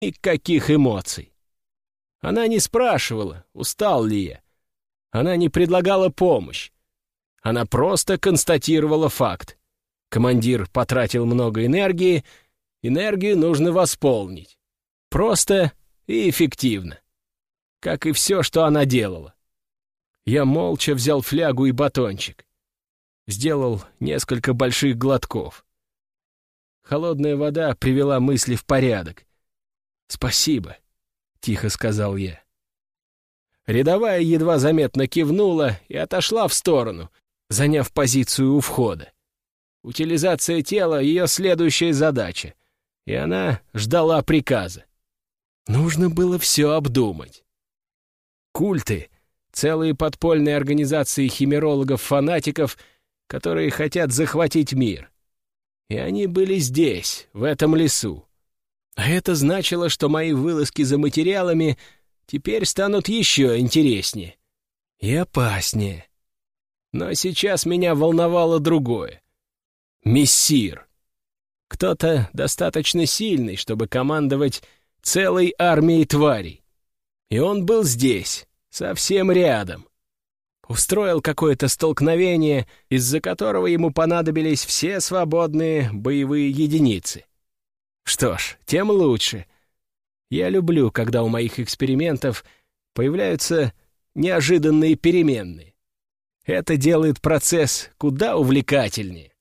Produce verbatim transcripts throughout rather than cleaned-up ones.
Никаких эмоций. Она не спрашивала, устал ли я. Она не предлагала помощь. Она просто констатировала факт. Командир потратил много энергии, энергию нужно восполнить. Просто и эффективно. Как и все, что она делала. Я молча взял флягу и батончик. Сделал несколько больших глотков. Холодная вода привела мысли в порядок. «Спасибо», — тихо сказал я. Рядовая едва заметно кивнула и отошла в сторону, заняв позицию у входа. Утилизация тела — ее следующая задача, и она ждала приказа. Нужно было все обдумать. Культы — целые подпольные организации химерологов-фанатиков, которые хотят захватить мир. И они были здесь, в этом лесу. А это значило, что мои вылазки за материалами теперь станут еще интереснее и опаснее. Но сейчас меня волновало другое. Мессир. Кто-то достаточно сильный, чтобы командовать целой армией тварей. И он был здесь, совсем рядом. Устроил какое-то столкновение, из-за которого ему понадобились все свободные боевые единицы. Что ж, тем лучше. Я люблю, когда у моих экспериментов появляются неожиданные переменные. Это делает процесс куда увлекательнее.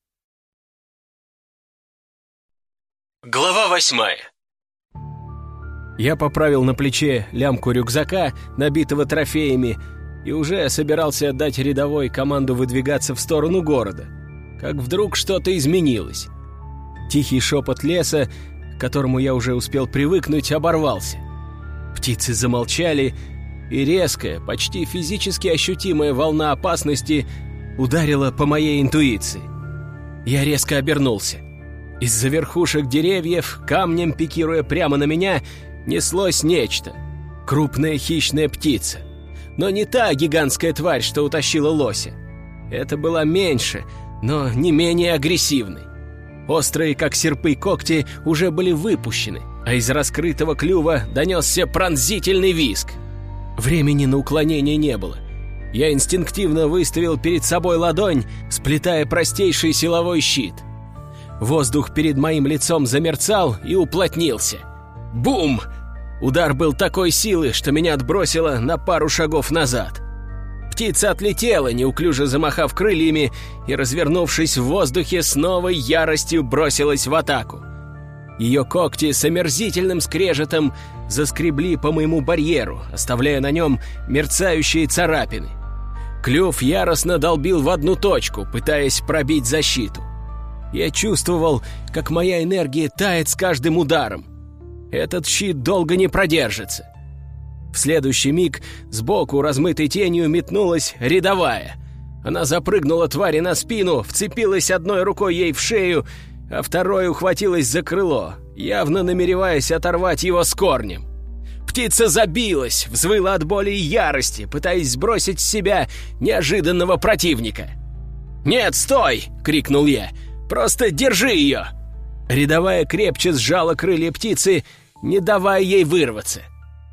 Глава восьмая. Я поправил на плече лямку рюкзака, набитого трофеями, и уже собирался отдать рядовой команду выдвигаться в сторону города, как вдруг что-то изменилось. Тихий шепот леса, к которому я уже успел привыкнуть, оборвался. Птицы замолчали, и резкая, почти физически ощутимая волна опасности ударила по моей интуиции. Я резко обернулся. Из-за верхушек деревьев, камнем пикируя прямо на меня, неслось нечто. Крупная хищная птица. Но не та гигантская тварь, что утащила лося. Это была меньше, но не менее агрессивной. Острые, как серпы, когти уже были выпущены, а из раскрытого клюва донесся пронзительный визг. Времени на уклонение не было. Я инстинктивно выставил перед собой ладонь, сплетая простейший силовой щит. Воздух перед моим лицом замерцал и уплотнился. Бум! Удар был такой силы, что меня отбросило на пару шагов назад. Птица отлетела, неуклюже замахав крыльями, и, развернувшись в воздухе, с новой яростью бросилась в атаку. Ее когти с омерзительным скрежетом заскребли по моему барьеру, оставляя на нем мерцающие царапины. Клюв яростно долбил в одну точку, пытаясь пробить защиту. Я чувствовал, как моя энергия тает с каждым ударом. Этот щит долго не продержится. В следующий миг сбоку, размытой тенью, метнулась рядовая. Она запрыгнула твари на спину, вцепилась одной рукой ей в шею, а второй ухватилась за крыло, явно намереваясь оторвать его с корнем. Птица забилась, взвыла от боли и ярости, пытаясь сбросить с себя неожиданного противника. «Нет, стой!» — крикнул я. «Просто держи ее!» Рядовая крепче сжала крылья птицы, не давая ей вырваться.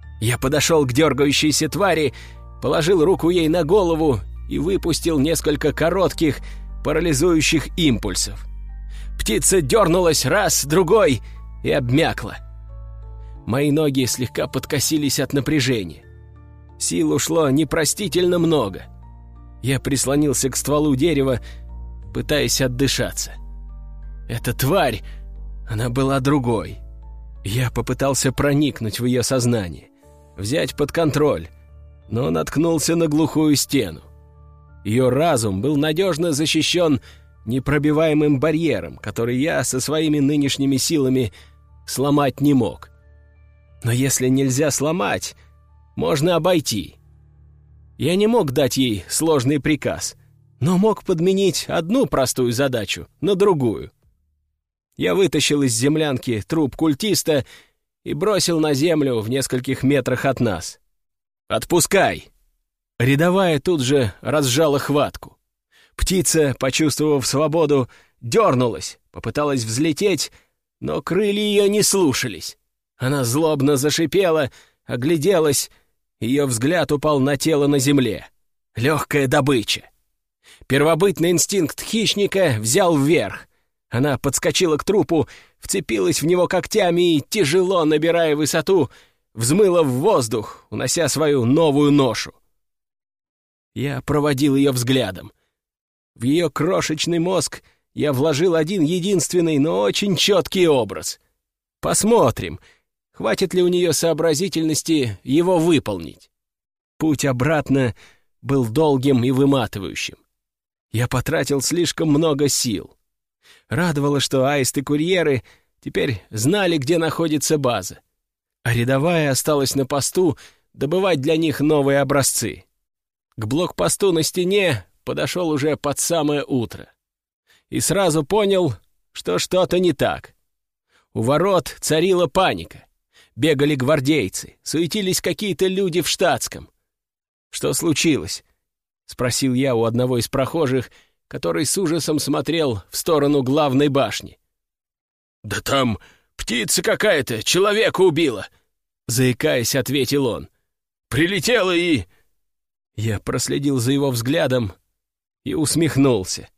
Я подошел к дергающейся твари, положил руку ей на голову и выпустил несколько коротких, парализующих импульсов. Птица дернулась раз, другой и обмякла. Мои ноги слегка подкосились от напряжения. Сил ушло непростительно много. Я прислонился к стволу дерева, пытаясь отдышаться. Эта тварь, она была другой. Я попытался проникнуть в ее сознание, взять под контроль, но наткнулся на глухую стену. Ее разум был надежно защищен непробиваемым барьером, который я со своими нынешними силами сломать не мог. Но если нельзя сломать, можно обойти. Я не мог дать ей сложный приказ, но мог подменить одну простую задачу на другую. Я вытащил из землянки труп культиста и бросил на землю в нескольких метрах от нас. «Отпускай!» Рядовая тут же разжала хватку. Птица, почувствовав свободу, дернулась, попыталась взлететь, но крылья ее не слушались. Она злобно зашипела, огляделась, ее взгляд упал на тело на земле. Легкая добыча. Первобытный инстинкт хищника взял вверх. Она подскочила к трупу, вцепилась в него когтями и, тяжело набирая высоту, взмыла в воздух, унося свою новую ношу. Я проводил ее взглядом. В ее крошечный мозг я вложил один единственный, но очень четкий образ. Посмотрим, хватит ли у нее сообразительности его выполнить. Путь обратно был долгим и выматывающим. Я потратил слишком много сил. Радовало, что аисты-курьеры теперь знали, где находится база, а рядовая осталась на посту добывать для них новые образцы. К блокпосту на стене подошел уже под самое утро. И сразу понял, что что-то не так. У ворот царила паника. Бегали гвардейцы, суетились какие-то люди в штатском. «Что случилось?» — спросил я у одного из прохожих, который с ужасом смотрел в сторону главной башни. «Да там птица какая-то человека убила!» — заикаясь, ответил он. «Прилетела и...» Я проследил за его взглядом и усмехнулся.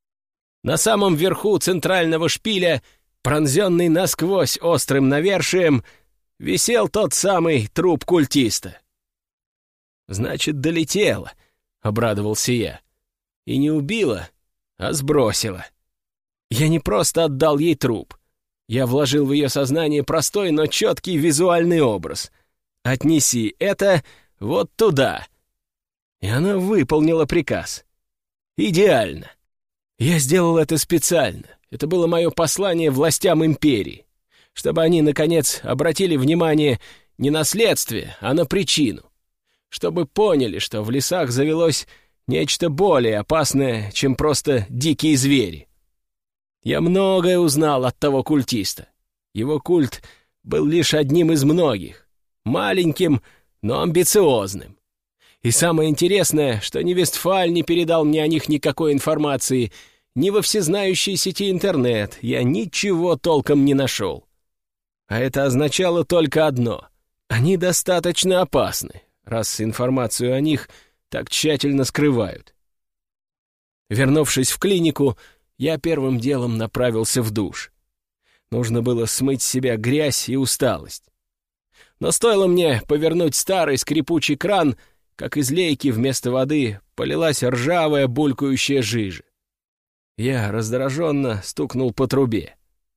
На самом верху центрального шпиля, пронзенный насквозь острым навершием, висел тот самый труп культиста. «Значит, долетела», — обрадовался я. «И не убила, а сбросила. Я не просто отдал ей труп. Я вложил в ее сознание простой, но четкий визуальный образ. Отнеси это вот туда». И она выполнила приказ. Идеально. Я сделал это специально. Это было мое послание властям империи, чтобы они, наконец, обратили внимание не на следствие, а на причину. Чтобы поняли, что в лесах завелось нечто более опасное, чем просто дикие звери. Я многое узнал от того культиста. Его культ был лишь одним из многих, маленьким, но амбициозным. И самое интересное, что ни Вестфаль не передал мне о них никакой информации, ни во всезнающей сети интернет я ничего толком не нашел. А это означало только одно — они достаточно опасны, раз информацию о них так тщательно скрывают. Вернувшись в клинику, я первым делом направился в душ. Нужно было смыть с себя грязь и усталость. Но стоило мне повернуть старый скрипучий кран, как из лейки вместо воды полилась ржавая булькающая жижа. Я раздраженно стукнул по трубе.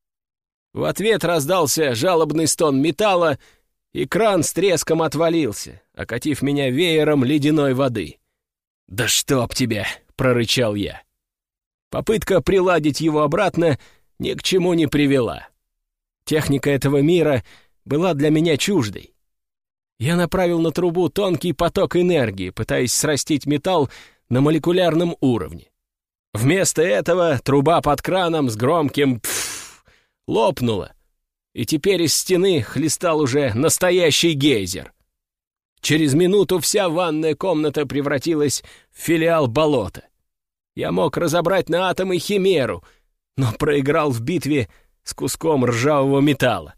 В ответ раздался жалобный стон металла, и кран с треском отвалился, окатив меня веером ледяной воды. «Да чтоб тебя!» — прорычал я. Попытка приладить его обратно ни к чему не привела. Техника этого мира была для меня чуждой. Я направил на трубу тонкий поток энергии, пытаясь срастить металл на молекулярном уровне. Вместо этого труба под краном с громким «пф» лопнула, и теперь из стены хлестал уже настоящий гейзер. Через минуту вся ванная комната превратилась в филиал болота. Я мог разобрать на атомы химеру, но проиграл в битве с куском ржавого металла.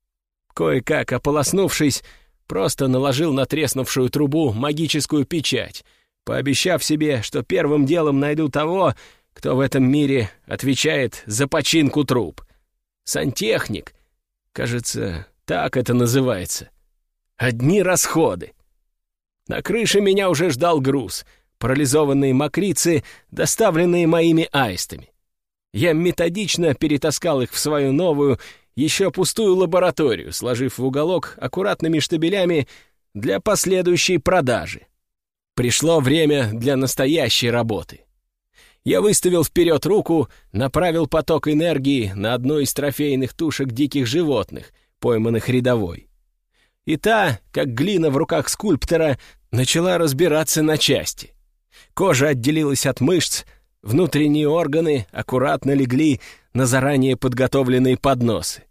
Кое-как ополоснувшись, просто наложил на треснувшую трубу магическую печать, пообещав себе, что первым делом найду того, кто в этом мире отвечает за починку труб. Сантехник, кажется, так это называется. Одни расходы. На крыше меня уже ждал груз, парализованные мокрицы, доставленные моими аистами. Я методично перетаскал их в свою новую, еще пустую лабораторию, сложив в уголок аккуратными штабелями для последующей продажи. Пришло время для настоящей работы. Я выставил вперед руку, направил поток энергии на одну из трофейных тушек диких животных, пойманных рядовой. И та, как глина в руках скульптора, начала разбираться на части. Кожа отделилась от мышц, внутренние органы аккуратно легли на заранее подготовленные подносы.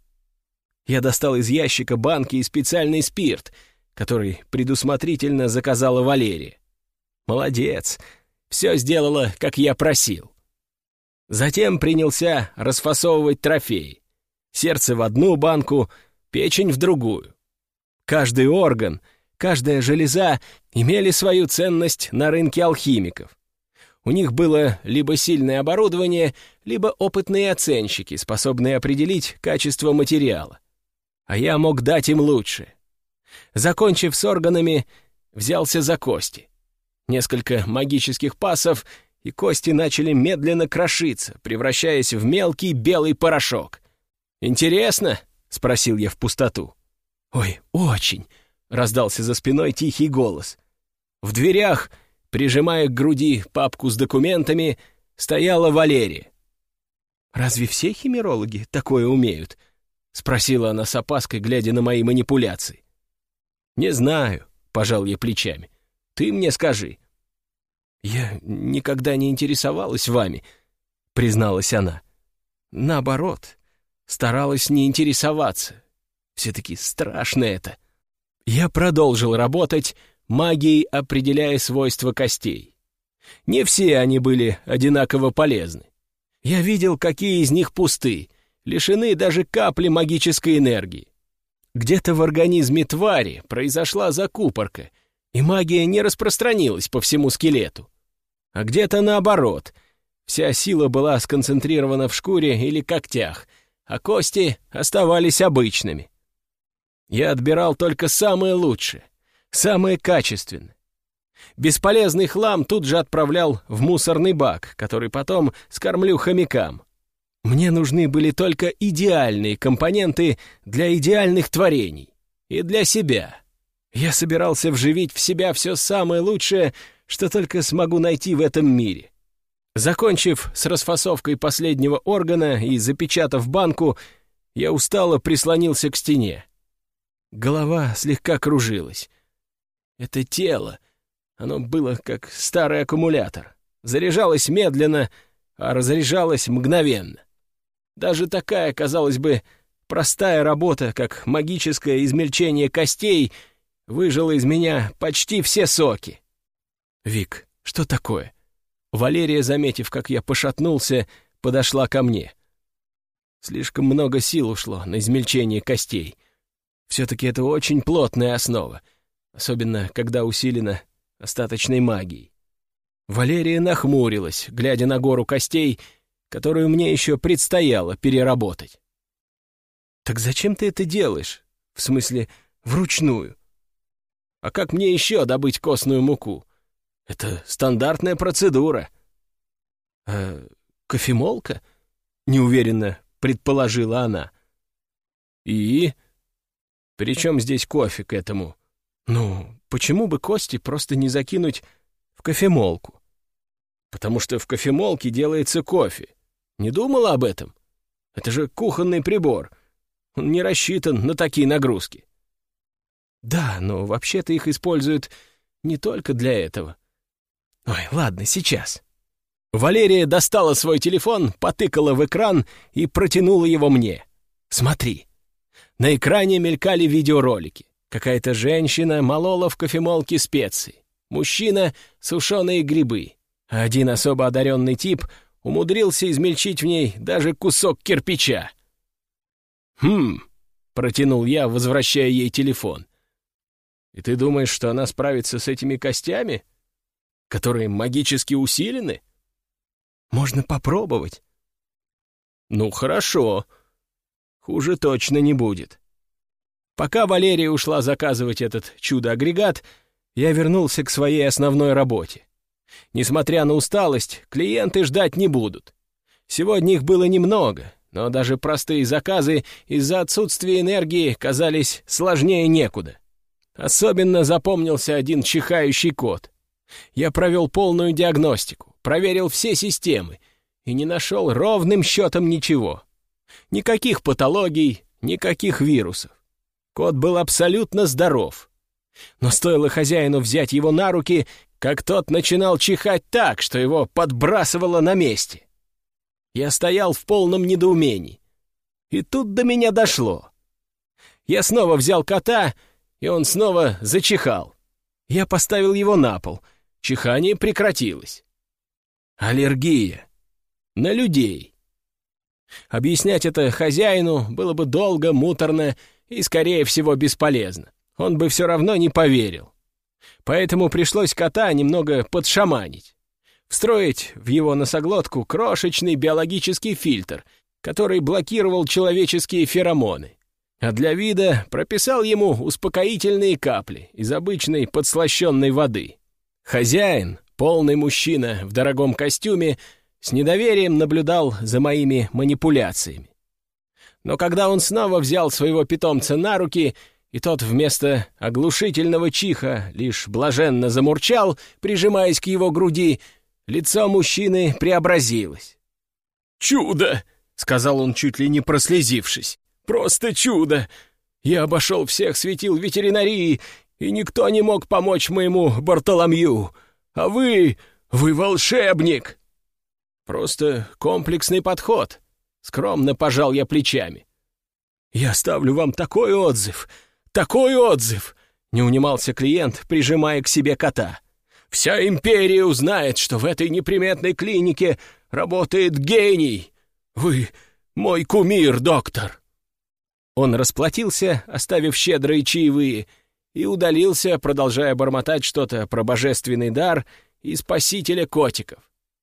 Я достал из ящика банки и специальный спирт, который предусмотрительно заказала Валерия. Молодец, все сделала, как я просил. Затем принялся расфасовывать трофеи. Сердце в одну банку, печень в другую. Каждый орган, каждая железа имели свою ценность на рынке алхимиков. У них было либо сильное оборудование, либо опытные оценщики, способные определить качество материала. А я мог дать им лучшее. Закончив с органами, взялся за кости. Несколько магических пассов, и кости начали медленно крошиться, превращаясь в мелкий белый порошок. «Интересно?» — спросил я в пустоту. «Ой, очень!» — раздался за спиной тихий голос. В дверях, прижимая к груди папку с документами, стояла Валерия. «Разве все химерологи такое умеют?» — спросила она с опаской, глядя на мои манипуляции. «Не знаю», — пожал я плечами. «Ты мне скажи». «Я никогда не интересовалась вами», — призналась она. «Наоборот, старалась не интересоваться. Все-таки страшно это». Я продолжил работать, магией определяя свойства костей. Не все они были одинаково полезны. Я видел, какие из них пусты, лишены даже капли магической энергии. Где-то в организме твари произошла закупорка, и магия не распространилась по всему скелету. А где-то наоборот, вся сила была сконцентрирована в шкуре или когтях, а кости оставались обычными. Я отбирал только самые лучшие, самые качественные. Бесполезный хлам тут же отправлял в мусорный бак, который потом скормлю хомякам. Мне нужны были только идеальные компоненты для идеальных творений и для себя. Я собирался вживить в себя все самое лучшее, что только смогу найти в этом мире. Закончив с расфасовкой последнего органа и запечатав банку, я устало прислонился к стене. Голова слегка кружилась. Это тело, оно было как старый аккумулятор. Заряжалось медленно, а разряжалось мгновенно. Даже такая, казалось бы, простая работа, как магическое измельчение костей, выжила из меня почти все соки. «Вик, что такое?» Валерия, заметив, как я пошатнулся, подошла ко мне. Слишком много сил ушло на измельчение костей. Все-таки это очень плотная основа, особенно когда усилена остаточной магией. Валерия нахмурилась, глядя на гору костей, которую мне еще предстояло переработать. «Так зачем ты это делаешь? В смысле, вручную? А как мне еще добыть костную муку? Это стандартная процедура». «А кофемолка?» — неуверенно предположила она. «И? При чем здесь кофе к этому? Ну, почему бы кости просто не закинуть в кофемолку? Потому что в кофемолке делается кофе. Не думала об этом? Это же кухонный прибор. Он не рассчитан на такие нагрузки». «Да, но вообще-то их используют не только для этого». «Ой, ладно, сейчас». Валерия достала свой телефон, потыкала в экран и протянула его мне. «Смотри». На экране мелькали видеоролики. Какая-то женщина молола в кофемолке специи. Мужчина — сушеные грибы. А один особо одаренный тип умудрился измельчить в ней даже кусок кирпича. «Хм», — протянул я, возвращая ей телефон. «И ты думаешь, что она справится с этими костями, которые магически усилены?» «Можно попробовать». «Ну, хорошо. Хуже точно не будет». Пока Валерия ушла заказывать этот чудо-агрегат, я вернулся к своей основной работе. Несмотря на усталость, клиенты ждать не будут. Сегодня их было немного, но даже простые заказы из-за отсутствия энергии казались сложнее некуда. Особенно запомнился один чихающий кот. Я провел полную диагностику, проверил все системы и не нашел ровным счетом ничего. Никаких патологий, никаких вирусов. Кот был абсолютно здоров. Но стоило хозяину взять его на руки, как тот начинал чихать так, что его подбрасывало на месте. Я стоял в полном недоумении. И тут до меня дошло. Я снова взял кота, и он снова зачихал. Я поставил его на пол. Чихание прекратилось. Аллергия. На людей. Объяснять это хозяину было бы долго, муторно и, скорее всего, бесполезно. Он бы все равно не поверил. Поэтому пришлось кота немного подшаманить. Встроить в его носоглотку крошечный биологический фильтр, который блокировал человеческие феромоны. А для вида прописал ему успокоительные капли из обычной подслащенной воды. Хозяин, полный мужчина в дорогом костюме, с недоверием наблюдал за моими манипуляциями. Но когда он снова взял своего питомца на руки, и тот вместо оглушительного чиха лишь блаженно замурчал, прижимаясь к его груди, лицо мужчины преобразилось. «Чудо!» — сказал он, чуть ли не прослезившись. «Просто чудо! Я обошел всех светил ветеринарии, и никто не мог помочь моему Бартоломью. А вы... вы волшебник!» «Просто комплексный подход», — скромно пожал я плечами. «Я ставлю вам такой отзыв, такой отзыв!» — не унимался клиент, прижимая к себе кота. «Вся империя узнает, что в этой неприметной клинике работает гений! Вы мой кумир, доктор!» Он расплатился, оставив щедрые чаевые, и удалился, продолжая бормотать что-то про божественный дар и спасителя котиков.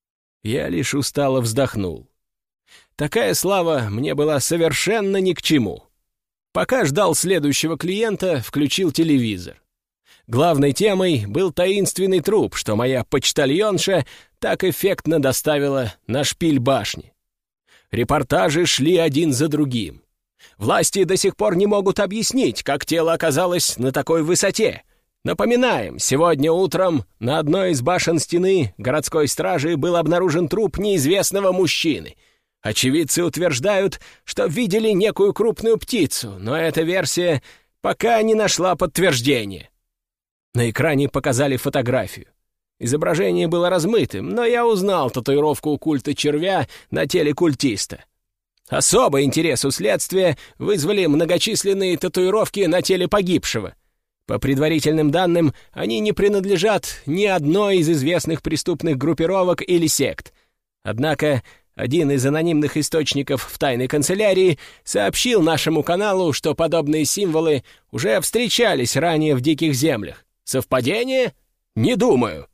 Я лишь устало вздохнул. Такая слава мне была совершенно ни к чему. Пока ждал следующего клиента, включил телевизор. Главной темой был таинственный труп, что моя почтальонша так эффектно доставила на шпиль башни. Репортажи шли один за другим. Власти до сих пор не могут объяснить, как тело оказалось на такой высоте. Напоминаем, сегодня утром на одной из башен стены городской стражи был обнаружен труп неизвестного мужчины. Очевидцы утверждают, что видели некую крупную птицу, но эта версия пока не нашла подтверждения. На экране показали фотографию. Изображение было размытым, но я узнал татуировку культа червя на теле культиста. Особый интерес у следствия вызвали многочисленные татуировки на теле погибшего. По предварительным данным, они не принадлежат ни одной из известных преступных группировок или сект. Однако один из анонимных источников в тайной канцелярии сообщил нашему каналу, что подобные символы уже встречались ранее в диких землях. Совпадение? Не думаю.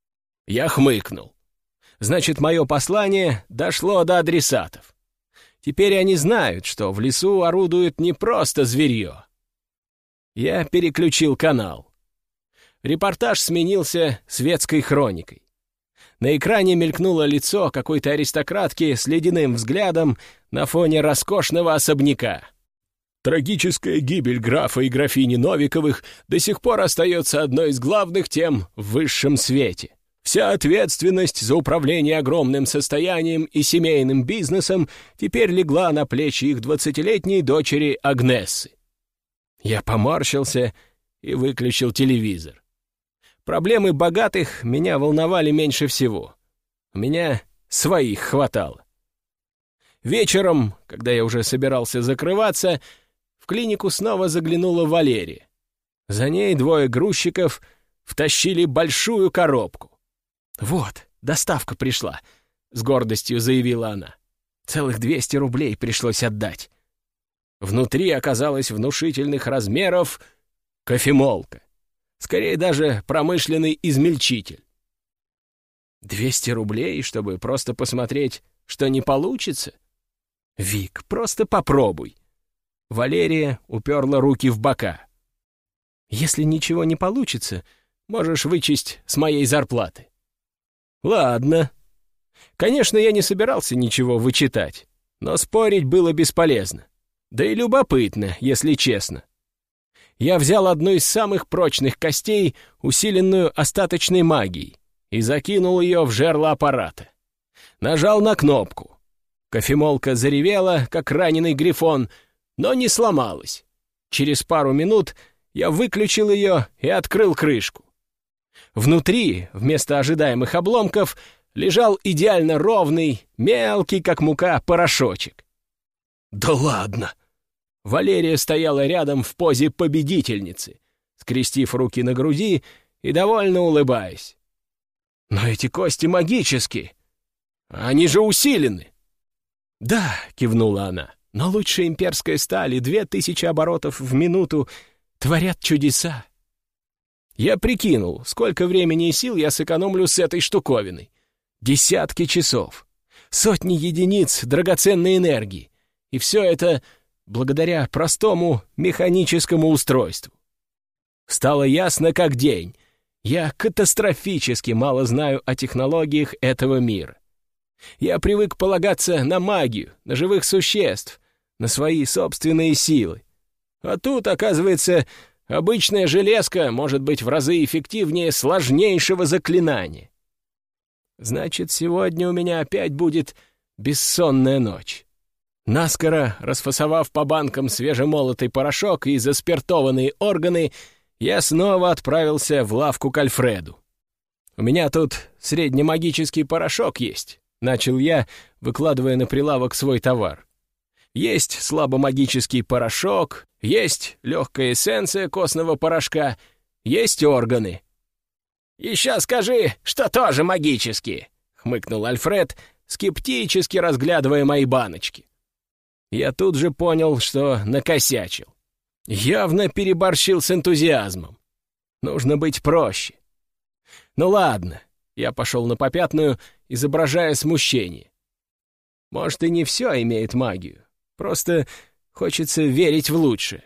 Я хмыкнул. Значит, мое послание дошло до адресатов. Теперь они знают, что в лесу орудует не просто зверье. Я переключил канал. Репортаж сменился светской хроникой. На экране мелькнуло лицо какой-то аристократки с ледяным взглядом на фоне роскошного особняка. Трагическая гибель графа и графини Новиковых до сих пор остается одной из главных тем в высшем свете. Вся ответственность за управление огромным состоянием и семейным бизнесом теперь легла на плечи их двадцатилетней дочери Агнессы. Я поморщился и выключил телевизор. Проблемы богатых меня волновали меньше всего. У меня своих хватало. Вечером, когда я уже собирался закрываться, в клинику снова заглянула Валерия. За ней двое грузчиков втащили большую коробку. «Вот, доставка пришла», — с гордостью заявила она. «Целых двести рублей пришлось отдать». Внутри оказалась внушительных размеров кофемолка. Скорее даже промышленный измельчитель. «Двести рублей, чтобы просто посмотреть, что не получится? Вик, просто попробуй». Валерия уперла руки в бока. «Если ничего не получится, можешь вычесть с моей зарплаты». «Ладно». Конечно, я не собирался ничего вычитать, но спорить было бесполезно. Да и любопытно, если честно. Я взял одну из самых прочных костей, усиленную остаточной магией, и закинул ее в жерло аппарата. Нажал на кнопку. Кофемолка заревела, как раненый грифон, но не сломалась. Через пару минут я выключил ее и открыл крышку. Внутри, вместо ожидаемых обломков, лежал идеально ровный, мелкий, как мука, порошочек. «Да ладно!» Валерия стояла рядом в позе победительницы, скрестив руки на груди и довольно улыбаясь. «Но эти кости магические! Они же усилены!» «Да», — кивнула она, — Но лучшая имперская сталь и две тысячи оборотов в минуту творят чудеса. Я прикинул, сколько времени и сил я сэкономлю с этой штуковиной. Десятки часов, сотни единиц драгоценной энергии. И все это благодаря простому механическому устройству. Стало ясно как день. Я катастрофически мало знаю о технологиях этого мира. Я привык полагаться на магию, на живых существ, на свои собственные силы. А тут, оказывается, обычная железка может быть в разы эффективнее сложнейшего заклинания. Значит, сегодня у меня опять будет бессонная ночь. Наскоро расфасовав по банкам свежемолотый порошок и заспиртованные органы, я снова отправился в лавку к Альфреду. «У меня тут среднемагический порошок есть», — начал я, выкладывая на прилавок свой товар. «Есть слабомагический порошок, есть легкая эссенция костного порошка, есть органы». «Еще скажи, что тоже магические», — хмыкнул Альфред, скептически разглядывая мои баночки. Я тут же понял, что накосячил. Явно переборщил с энтузиазмом. Нужно быть проще. Ну ладно, я пошел на попятную, изображая смущение. Может, и не все имеет магию. Просто хочется верить в лучшее.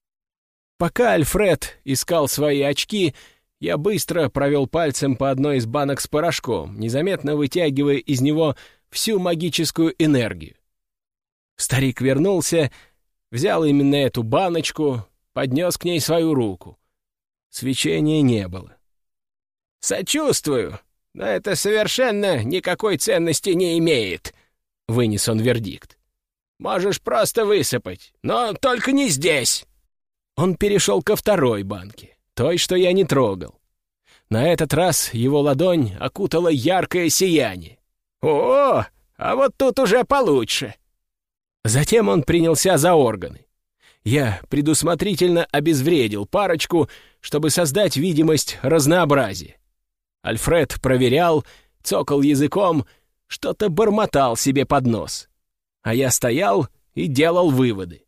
Пока Альфред искал свои очки, я быстро провел пальцем по одной из банок с порошком, незаметно вытягивая из него всю магическую энергию. Старик вернулся, взял именно эту баночку, поднес к ней свою руку. Свечения не было. «Сочувствую, но это совершенно никакой ценности не имеет», — вынес он вердикт. «Можешь просто высыпать, но только не здесь». Он перешел ко второй банке, той, что я не трогал. На этот раз его ладонь окутала яркое сияние. «О, а вот тут уже получше». Затем он принялся за органы. Я предусмотрительно обезвредил парочку, чтобы создать видимость разнообразия. Альфред проверял, цокал языком, что-то бормотал себе под нос. А я стоял и делал выводы.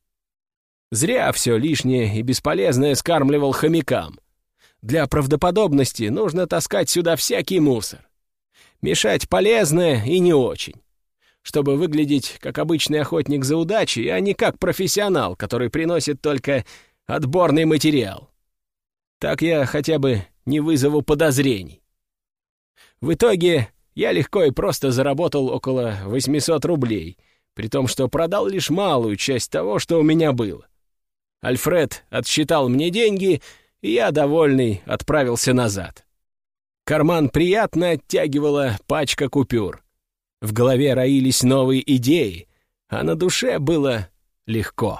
Зря все лишнее и бесполезное скармливал хомякам. Для правдоподобности нужно таскать сюда всякий мусор. Мешать полезное и не очень. Чтобы выглядеть как обычный охотник за удачей, а не как профессионал, который приносит только отборный материал. Так я хотя бы не вызову подозрений. В итоге я легко и просто заработал около восемьсот рублей, при том, что продал лишь малую часть того, что у меня было. Альфред отсчитал мне деньги, и я, довольный, отправился назад. Карман приятно оттягивала пачка купюр. В голове роились новые идеи, а на душе было легко.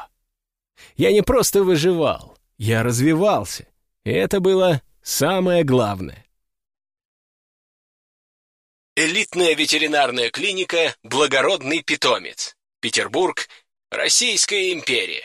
Я не просто выживал, я развивался, и это было самое главное. Элитная ветеринарная клиника «Благородный питомец». Петербург, Российская империя.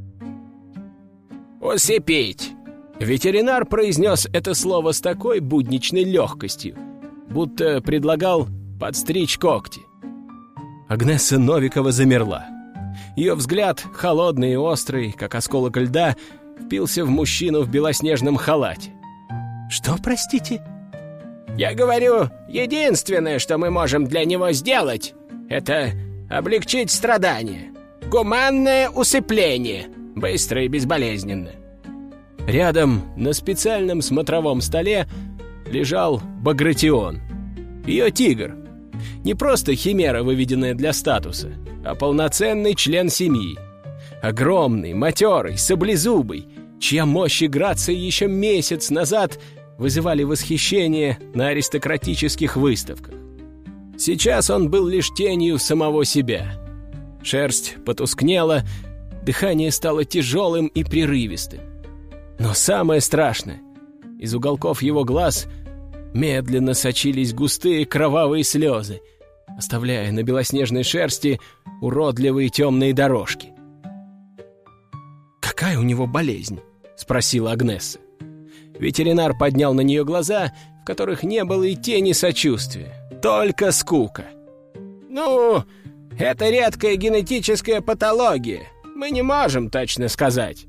«Усыпить!» Ветеринар произнес это слово с такой будничной легкостью, будто предлагал подстричь когти. Агнесса Новикова замерла. Ее взгляд, холодный и острый, как осколок льда, впился в мужчину в белоснежном халате. «Что, простите?» «Я говорю, единственное, что мы можем для него сделать, это облегчить страдания. Гуманное усыпление, быстро и безболезненно». Рядом на специальном смотровом столе лежал Багратион. Ее тигр. Не просто химера, выведенная для статуса, а полноценный член семьи. Огромный, матерый, саблезубый, чья мощь и грация еще месяц назад вызывали восхищение на аристократических выставках. Сейчас он был лишь тенью самого себя. Шерсть потускнела, дыхание стало тяжелым и прерывистым. Но самое страшное, из уголков его глаз медленно сочились густые кровавые слезы, оставляя на белоснежной шерсти уродливые темные дорожки. «Какая у него болезнь?» — спросила Агнесса. Ветеринар поднял на нее глаза, в которых не было и тени сочувствия, только скука. «Ну, Это редкая генетическая патология. Мы не можем точно сказать».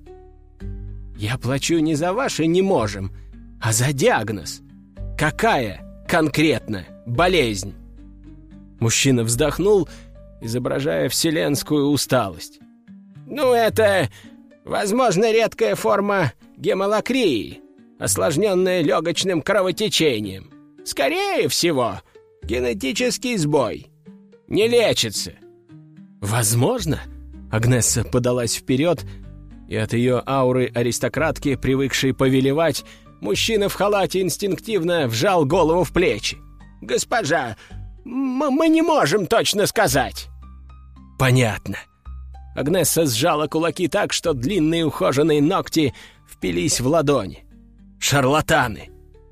«Я плачу не за ваше «не можем», а за диагноз. Какая конкретно болезнь?» Мужчина вздохнул, изображая вселенскую усталость. «Ну, это, возможно, редкая форма гемолакрии, осложненная легочным кровотечением. Скорее всего, генетический сбой. Не лечится». «Возможно?» Агнесса подалась вперед, и от ее ауры аристократки, привыкшей повелевать, мужчина в халате инстинктивно вжал голову в плечи. «Госпожа, мы не можем точно сказать». «Понятно». Агнесса сжала кулаки так, что длинные ухоженные ногти впились в ладони. «Шарлатаны!»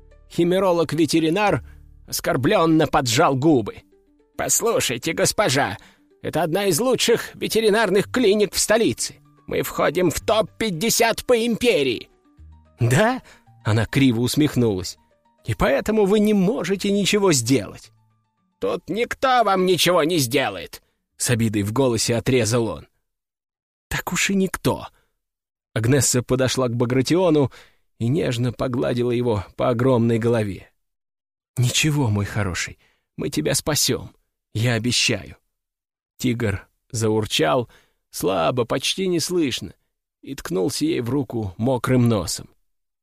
Химеролог-ветеринар оскорбленно поджал губы. «Послушайте, госпожа, это одна из лучших ветеринарных клиник в столице. Мы входим в топ пятьдесят по империи». «Да?» — она криво усмехнулась. «И поэтому вы не можете ничего сделать». «Тут никто вам ничего не сделает», — с обидой в голосе отрезал он. «Так уж и никто». Агнесса подошла к Багратиону и нежно погладила его по огромной голове. «Ничего, мой хороший, мы тебя спасем, я обещаю». Тигр заурчал, слабо, почти неслышно, и ткнулся ей в руку мокрым носом.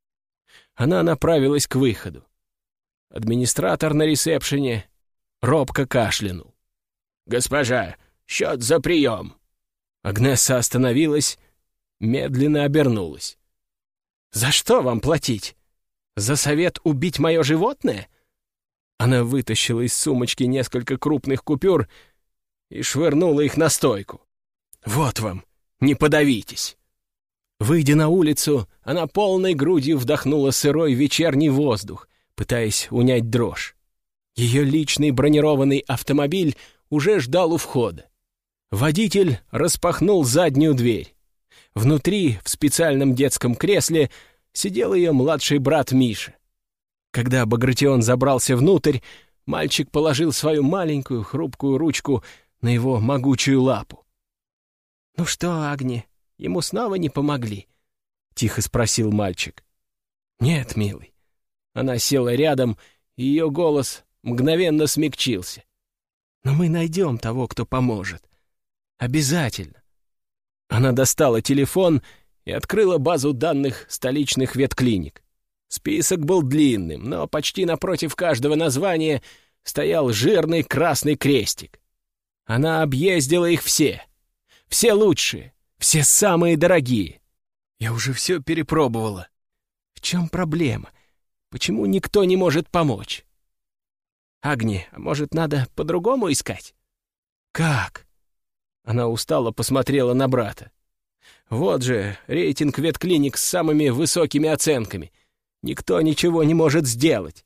Она направилась к выходу. Администратор на ресепшене робко кашлянул. «Госпожа, счет за прием!» Агнесса остановилась, медленно обернулась. «За что вам платить? За совет убить мое животное?» Она вытащила из сумочки несколько крупных купюр и швырнула их на стойку. «Вот вам, не подавитесь!» Выйдя на улицу, она полной грудью вдохнула сырой вечерний воздух, пытаясь унять дрожь. Ее личный бронированный автомобиль уже ждал у входа. Водитель распахнул заднюю дверь. Внутри, в специальном детском кресле, сидел ее младший брат Миша. Когда Багратион забрался внутрь, мальчик положил свою маленькую хрупкую ручку на его могучую лапу. «Ну что, Агни, ему снова не помогли?» — тихо спросил мальчик. «Нет, милый». Она села рядом, и ее голос мгновенно смягчился. «Но мы найдем того, кто поможет. Обязательно». Она достала телефон и открыла базу данных столичных ветклиник. Список был длинным, но почти напротив каждого названия стоял жирный красный крестик. Она объездила их все. Все лучшие, все самые дорогие. Я уже все перепробовала. В чем проблема? Почему никто не может помочь? Агни, а может, надо по-другому искать? Как? Она устало посмотрела на брата. Вот же рейтинг ветклиник с самыми высокими оценками. Никто ничего не может сделать.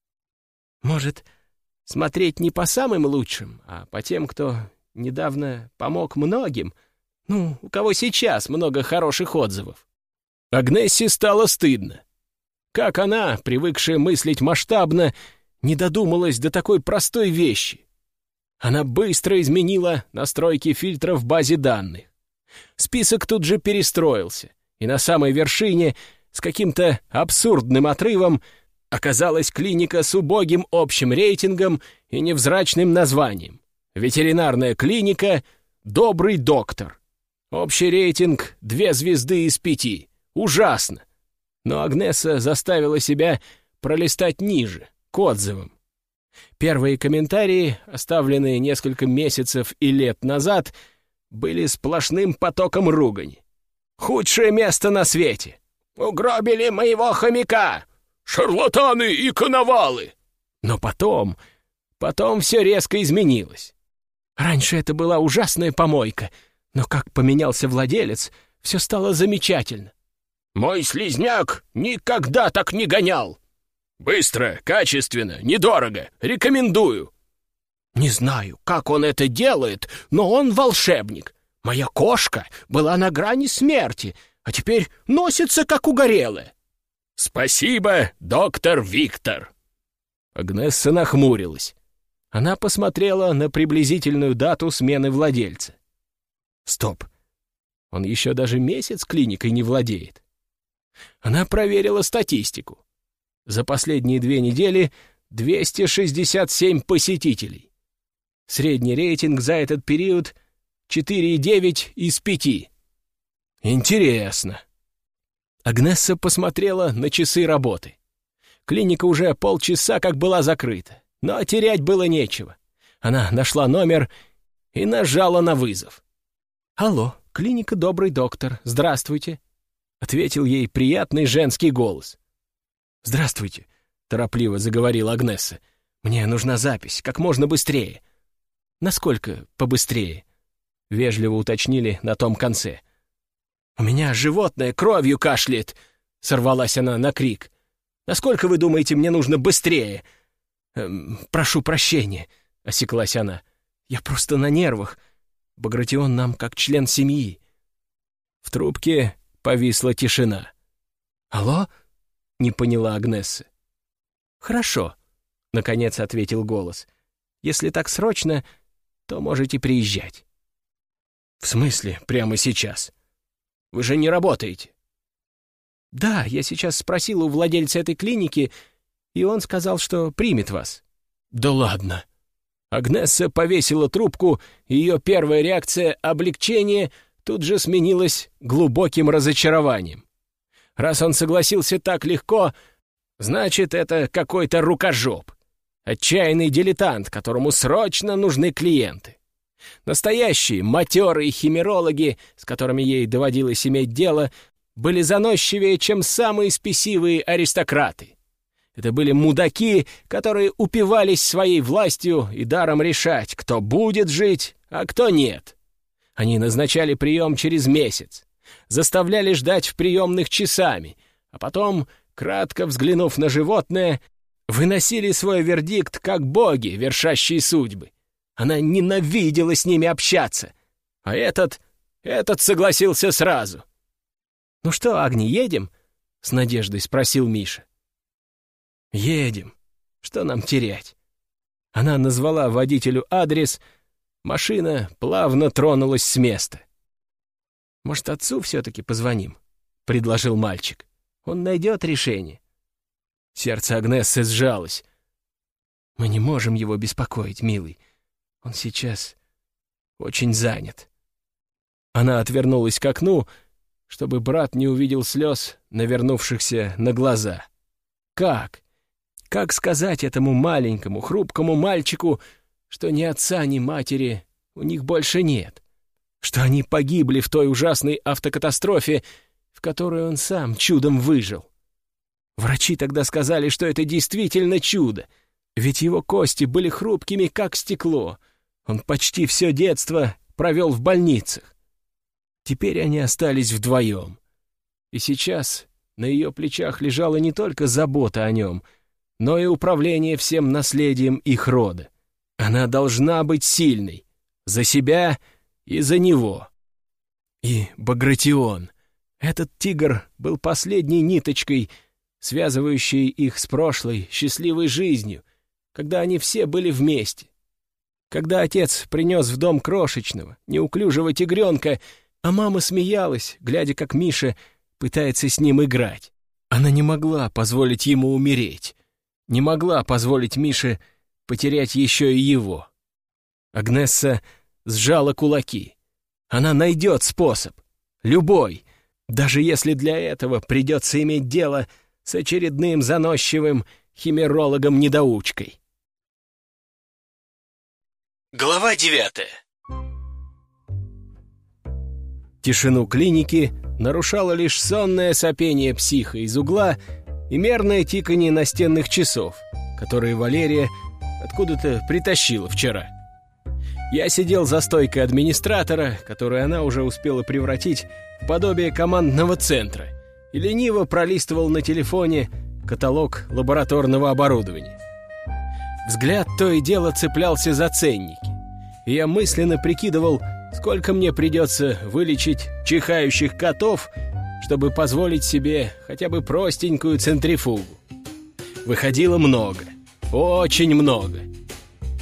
Может, смотреть не по самым лучшим, а по тем, кто недавно помог многим? Ну, у кого сейчас много хороших отзывов. Агнессе стало стыдно. Как она, привыкшая мыслить масштабно, не додумалась до такой простой вещи? Она быстро изменила настройки фильтра в базе данных. Список тут же перестроился, и на самой вершине с каким-то абсурдным отрывом оказалась клиника с убогим общим рейтингом и невзрачным названием. Ветеринарная клиника «Добрый доктор». Общий рейтинг — две звезды из пяти. Ужасно. Но Агнесса заставила себя пролистать ниже, к отзывам. Первые комментарии, оставленные несколько месяцев и лет назад, были сплошным потоком ругани. «Худшее место на свете! Угробили моего хомяка! Шарлатаны и коновалы!» Но потом, потом все резко изменилось. Раньше это была ужасная помойка, но как поменялся владелец, все стало замечательно. «Мой слизняк никогда так не гонял! Быстро, качественно, недорого, рекомендую!» Не знаю, как он это делает, но он волшебник. Моя кошка была на грани смерти, а теперь носится, как угорелая. «Спасибо, доктор Виктор!» Агнесса нахмурилась. Она посмотрела на приблизительную дату смены владельца. Стоп. Он еще даже месяц клиникой не владеет. Она проверила статистику. За последние две недели двести шестьдесят семь посетителей. Средний рейтинг за этот период четыре и девять из пяти. Интересно. Агнесса посмотрела на часы работы. Клиника уже полчаса как была закрыта, но терять было нечего. Она нашла номер и нажала на вызов. «Алло, клиника «Добрый доктор», здравствуйте», — ответил ей приятный женский голос. «Здравствуйте», — торопливо заговорила Агнесса. «Мне нужна запись, как можно быстрее». «Насколько побыстрее?» — вежливо уточнили на том конце. «У меня животное кровью кашляет», — сорвалась она на крик. «Насколько, вы думаете, мне нужно быстрее?» эм, «Прошу прощения», — осеклась она. «Я просто на нервах. Багратион нам как член семьи». В трубке повисла тишина. «Алло?» — не поняла Агнесса. «Хорошо», — наконец ответил голос. «Если так срочно, то можете приезжать». «В смысле прямо сейчас? Вы же не работаете». «Да, я сейчас спросил у владельца этой клиники, и он сказал, что примет вас». «Да ладно». Агнесса повесила трубку, и ее первая реакция — облегчение — тут же сменилась глубоким разочарованием. Раз он согласился так легко, значит, это какой-то рукожоп. Отчаянный дилетант, которому срочно нужны клиенты. Настоящие матерые химерологи, с которыми ей доводилось иметь дело, были заносчивее, чем самые спесивые аристократы. Это были мудаки, которые упивались своей властью и даром решать, кто будет жить, а кто нет. Они назначали прием через месяц, заставляли ждать в приемных часами, а потом, кратко взглянув на животное, выносили свой вердикт как боги, вершащие судьбы. Она ненавидела с ними общаться, а этот, этот согласился сразу. «Ну что, Агни, едем?» — с надеждой спросил Миша. «Едем. Что нам терять?» Она назвала водителю адрес, машина плавно тронулась с места. «Может, отцу все-таки позвоним?» — предложил мальчик. «Он найдет решение». Сердце Агнессы сжалось. «Мы не можем его беспокоить, милый. Он сейчас очень занят». Она отвернулась к окну, чтобы брат не увидел слез, навернувшихся на глаза. Как? Как сказать этому маленькому, хрупкому мальчику, что ни отца, ни матери у них больше нет? Что они погибли в той ужасной автокатастрофе, в которой он сам чудом выжил? Врачи тогда сказали, что это действительно чудо, ведь его кости были хрупкими, как стекло. Он почти все детство провел в больницах. Теперь они остались вдвоем. И сейчас на ее плечах лежала не только забота о нем, но и управление всем наследием их рода. Она должна быть сильной. За себя и за него. И Багратион. Этот тигр был последней ниточкой, связывающей их с прошлой счастливой жизнью, когда они все были вместе. Когда отец принес в дом крошечного, неуклюжего тигренка, а мама смеялась, глядя, как Миша пытается с ним играть. Она не могла позволить ему умереть, не могла позволить Мише потерять еще и его. Агнесса сжала кулаки. Она найдет способ, любой, даже если для этого придется иметь дело с очередным заносчивым химерологом-недоучкой. Глава девятая. Тишину клиники нарушало лишь сонное сопение психа из угла и мерное тиканье настенных часов, которые Валерия откуда-то притащила вчера. Я сидел за стойкой администратора, которую она уже успела превратить в подобие командного центра, и лениво пролистывал на телефоне каталог лабораторного оборудования. Взгляд то и дело цеплялся за ценники, и я мысленно прикидывал, сколько мне придется вылечить чихающих котов, чтобы позволить себе хотя бы простенькую центрифугу. Выходило много, очень много.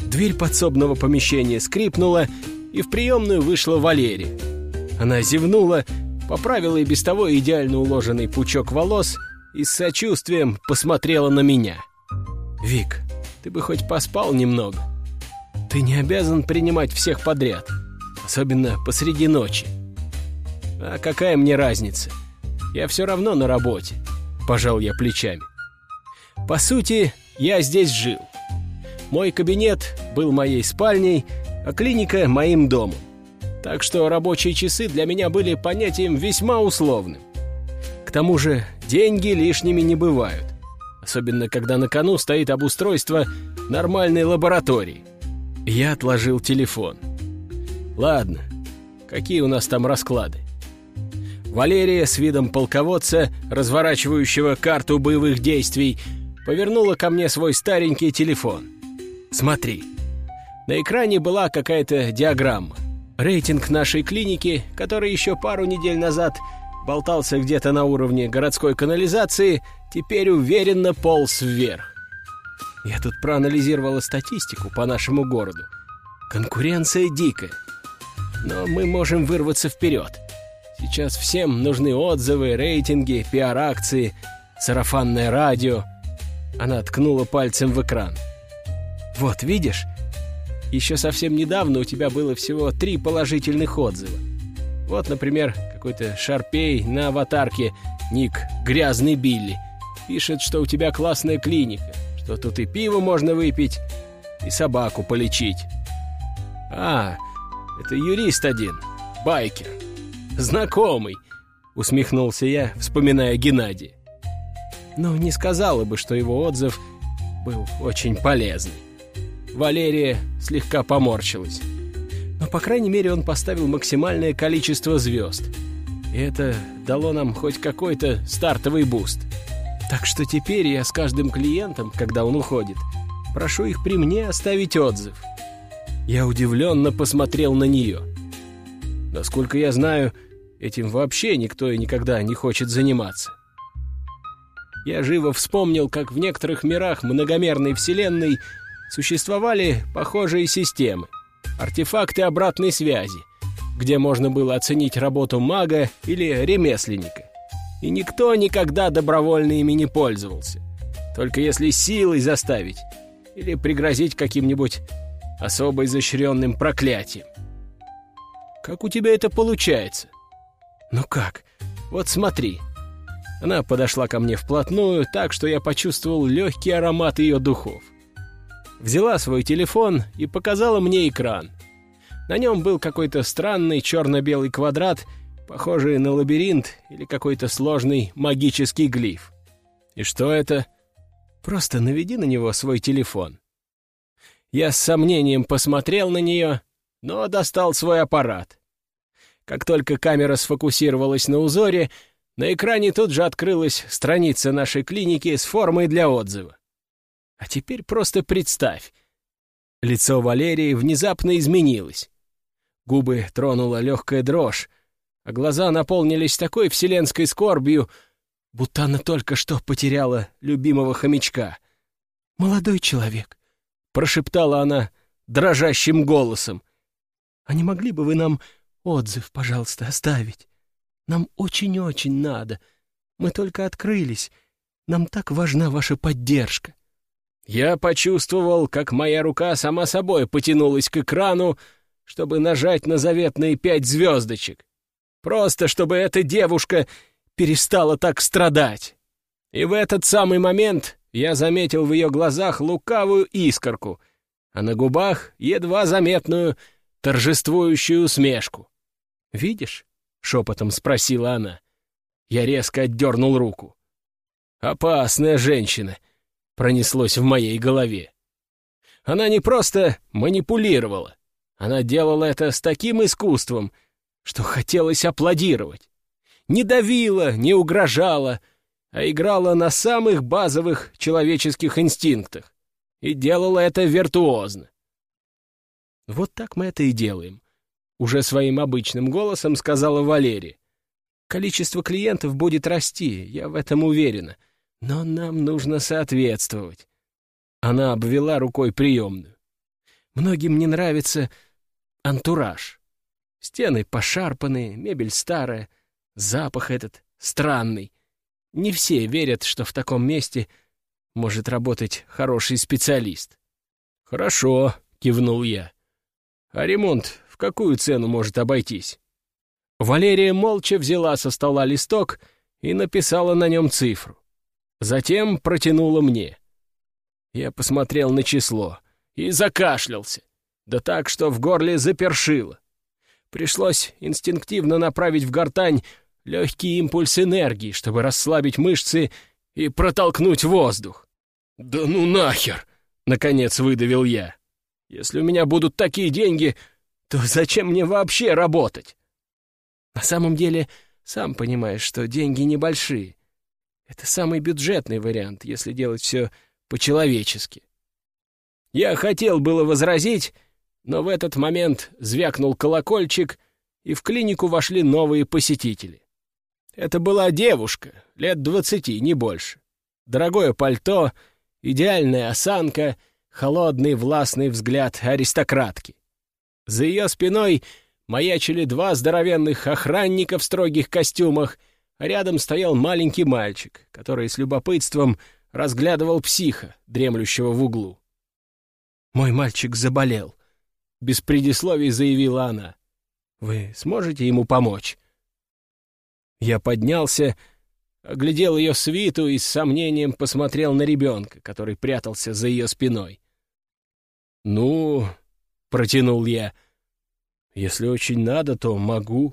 Дверь подсобного помещения скрипнула, и в приемную вышла Валерия. Она зевнула, поправила и без того идеально уложенный пучок волос и с сочувствием посмотрела на меня. «Вик, ты бы хоть поспал немного. Ты не обязан принимать всех подряд, особенно посреди ночи». «А какая мне разница? Я все равно на работе», — пожал я плечами. По сути, я здесь жил. Мой кабинет был моей спальней, а клиника — моим домом. Так что рабочие часы для меня были понятием весьма условным. К тому же деньги лишними не бывают, особенно когда на кону стоит обустройство нормальной лаборатории. Я отложил телефон. Ладно, какие у нас там расклады? Валерия с видом полководца, разворачивающего карту боевых действий, повернула ко мне свой старенький телефон. «Смотри». На экране была какая-то диаграмма. Рейтинг нашей клиники, который еще пару недель назад болтался где-то на уровне городской канализации, теперь уверенно полз вверх. Я тут проанализировала статистику по нашему городу. Конкуренция дикая. Но мы можем вырваться вперед. Сейчас всем нужны отзывы, рейтинги, пиар-акции, сарафанное радио. Она ткнула пальцем в экран. «Вот, видишь? Еще совсем недавно у тебя было всего три положительных отзыва. Вот, например, какой-то шарпей на аватарке, ник «Грязный Билли», пишет, что у тебя классная клиника, что тут и пиво можно выпить, и собаку полечить. А, это юрист один, байкер. Знакомый», — усмехнулся я, вспоминая Геннадия. Но не сказала бы, что его отзыв был очень полезный. Валерия слегка поморщилась. Но, по крайней мере, он поставил максимальное количество звезд. И это дало нам хоть какой-то стартовый буст. Так что теперь я с каждым клиентом, когда он уходит, прошу их при мне оставить отзыв. Я удивленно посмотрел на нее. Насколько я знаю, этим вообще никто и никогда не хочет заниматься. Я живо вспомнил, как в некоторых мирах многомерной вселенной существовали похожие системы, артефакты обратной связи, где можно было оценить работу мага или ремесленника. И никто никогда добровольно ими не пользовался, только если силой заставить или пригрозить каким-нибудь особо изощренным проклятием. «Как у тебя это получается?» «Ну как? Вот смотри». Она подошла ко мне вплотную, так что я почувствовал легкий аромат ее духов. Взяла свой телефон и показала мне экран. На нем был какой-то странный черно-белый квадрат, похожий на лабиринт или какой-то сложный магический глиф. «И что это?» «Просто наведи на него свой телефон». Я с сомнением посмотрел на нее, но достал свой аппарат. Как только камера сфокусировалась на узоре, на экране тут же открылась страница нашей клиники с формой для отзыва. А теперь просто представь. Лицо Валерии внезапно изменилось. Губы тронула легкая дрожь, а глаза наполнились такой вселенской скорбью, будто она только что потеряла любимого хомячка. «Молодой человек», — прошептала она дрожащим голосом, «а не могли бы вы нам отзыв, пожалуйста, оставить? Нам очень-очень надо. Мы только открылись. Нам так важна ваша поддержка». Я почувствовал, как моя рука сама собой потянулась к экрану, чтобы нажать на заветные пять звездочек. Просто чтобы эта девушка перестала так страдать. И в этот самый момент я заметил в ее глазах лукавую искорку, а на губах едва заметную торжествующую усмешку. «Видишь?» — шепотом спросила она. Я резко отдернул руку. «Опасная женщина», — пронеслось в моей голове. Она не просто манипулировала. Она делала это с таким искусством, что хотелось аплодировать. Не давила, не угрожала, а играла на самых базовых человеческих инстинктах. И делала это виртуозно. «Вот так мы это и делаем», — уже своим обычным голосом сказала Валерия. «Количество клиентов будет расти, я в этом уверена. Но нам нужно соответствовать». Она обвела рукой приемную. Многим не нравится антураж. Стены пошарпанные, мебель старая, запах этот странный. Не все верят, что в таком месте может работать хороший специалист. «Хорошо», — кивнул я. «А ремонт в какую цену может обойтись?» Валерия молча взяла со стола листок и написала на нем цифру. Затем протянула мне. Я посмотрел на число и закашлялся, да так, что в горле запершило. Пришлось инстинктивно направить в гортань легкий импульс энергии, чтобы расслабить мышцы и протолкнуть воздух. «Да ну нахер!» — наконец выдавил я. «Если у меня будут такие деньги, то зачем мне вообще работать?» На самом деле, сам понимаешь, что деньги небольшие. Это самый бюджетный вариант, если делать все по-человечески. Я хотел было возразить, но в этот момент звякнул колокольчик, и в клинику вошли новые посетители. Это была девушка, лет двадцати, не больше. Дорогое пальто, идеальная осанка, холодный властный взгляд аристократки. За ее спиной маячили два здоровенных охранника в строгих костюмах, а рядом стоял маленький мальчик, который с любопытством разглядывал психа, дремлющего в углу. «Мой мальчик заболел», — без предисловий заявила она. «Вы сможете ему помочь?» Я поднялся, оглядел ее свиту и с сомнением посмотрел на ребенка, который прятался за ее спиной. «Ну...» — протянул я. «Если очень надо, то могу».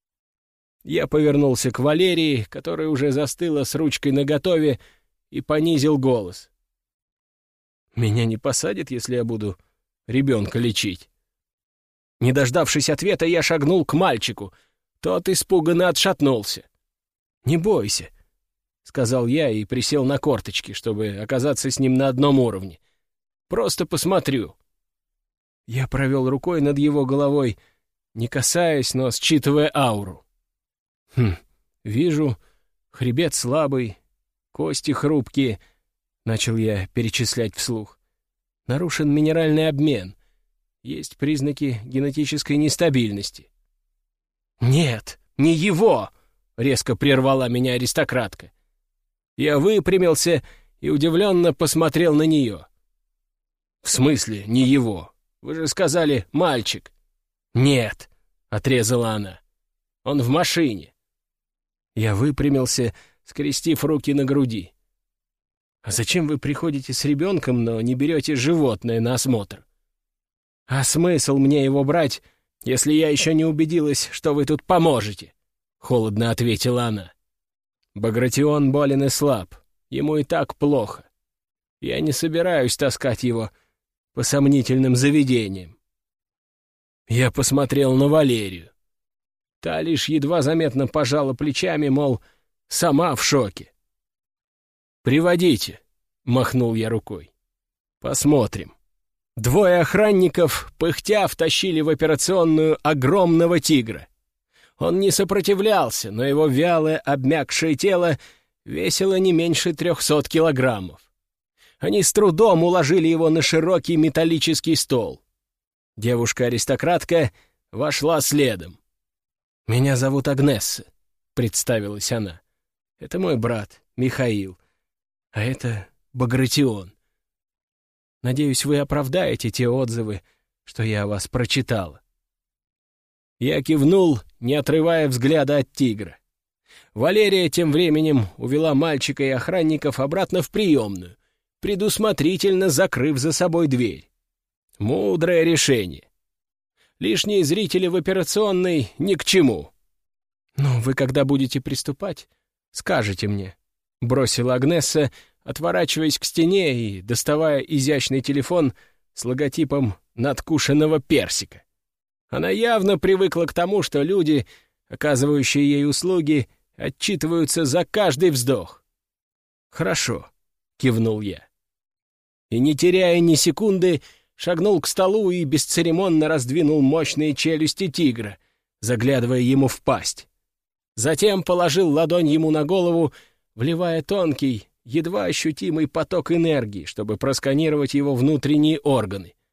Я повернулся к Валерии, которая уже застыла с ручкой наготове, и понизил голос. «Меня не посадят, если я буду ребенка лечить?» Не дождавшись ответа, я шагнул к мальчику. Тот испуганно отшатнулся. «Не бойся», — сказал я и присел на корточки, чтобы оказаться с ним на одном уровне. «Просто посмотрю». Я провел рукой над его головой, не касаясь, но считывая ауру. «Хм, вижу, хребет слабый, кости хрупкие», — начал я перечислять вслух. «Нарушен минеральный обмен. Есть признаки генетической нестабильности». «Нет, не его!» — резко прервала меня аристократка. Я выпрямился и удивленно посмотрел на нее. «В смысле не его? Вы же сказали «мальчик». «Нет», — отрезала она. «Он в машине». Я выпрямился, скрестив руки на груди. «А зачем вы приходите с ребенком, но не берете животное на осмотр? А смысл мне его брать, если я еще не убедилась, что вы тут поможете?» — холодно ответила она. «Багратион болен и слаб, ему и так плохо. Я не собираюсь таскать его по сомнительным заведениям». Я посмотрел на Валерию. Та лишь едва заметно пожала плечами, мол, сама в шоке. «Приводите», — махнул я рукой. «Посмотрим». Двое охранников, пыхтя, втащили в операционную огромного тигра. Он не сопротивлялся, но его вялое, обмякшее тело весило не меньше трехсот килограммов. Они с трудом уложили его на широкий металлический стол. Девушка-аристократка вошла следом. «Меня зовут Агнесса», — представилась она. «Это мой брат, Михаил, а это Багратион. Надеюсь, вы оправдаете те отзывы, что я о вас прочитала». Я кивнул, не отрывая взгляда от тигра. Валерия тем временем увела мальчика и охранников обратно в приемную, предусмотрительно закрыв за собой дверь. Мудрое решение. Лишние зрители в операционной ни к чему. «Ну, вы когда будете приступать, скажете мне», — бросила Агнесса, отворачиваясь к стене и доставая изящный телефон с логотипом надкушенного персика. Она явно привыкла к тому, что люди, оказывающие ей услуги, отчитываются за каждый вздох. «Хорошо», — кивнул я. И, не теряя ни секунды, шагнул к столу и бесцеремонно раздвинул мощные челюсти тигра, заглядывая ему в пасть. Затем положил ладонь ему на голову, вливая тонкий, едва ощутимый поток энергии, чтобы просканировать его внутренние органы.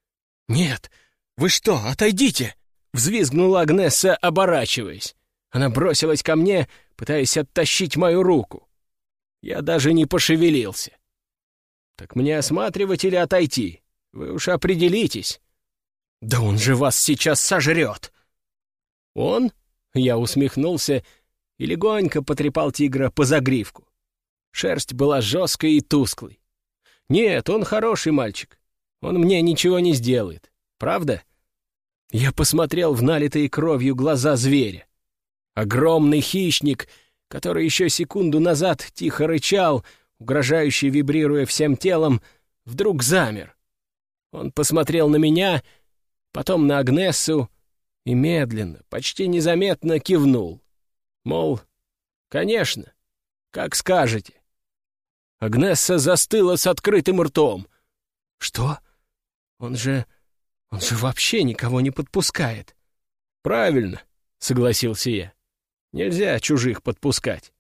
«Нет, вы что, отойдите!» — взвизгнула Агнесса, оборачиваясь. Она бросилась ко мне, пытаясь оттащить мою руку. Я даже не пошевелился. «Так мне осматривать или отойти? Вы уж определитесь». «Да он же вас сейчас сожрет!» «Он?» — я усмехнулся и легонько потрепал тигра по загривку. Шерсть была жесткой и тусклой. «Нет, он хороший мальчик. Он мне ничего не сделает. Правда?» Я посмотрел в налитые кровью глаза зверя. Огромный хищник, который еще секунду назад тихо рычал, угрожающе вибрируя всем телом, вдруг замер. Он посмотрел на меня, потом на Агнессу и медленно, почти незаметно кивнул. Мол, конечно, как скажете. Агнесса застыла с открытым ртом. «Что? Он же... он же вообще никого не подпускает». «Правильно», — согласился я. «Нельзя чужих подпускать».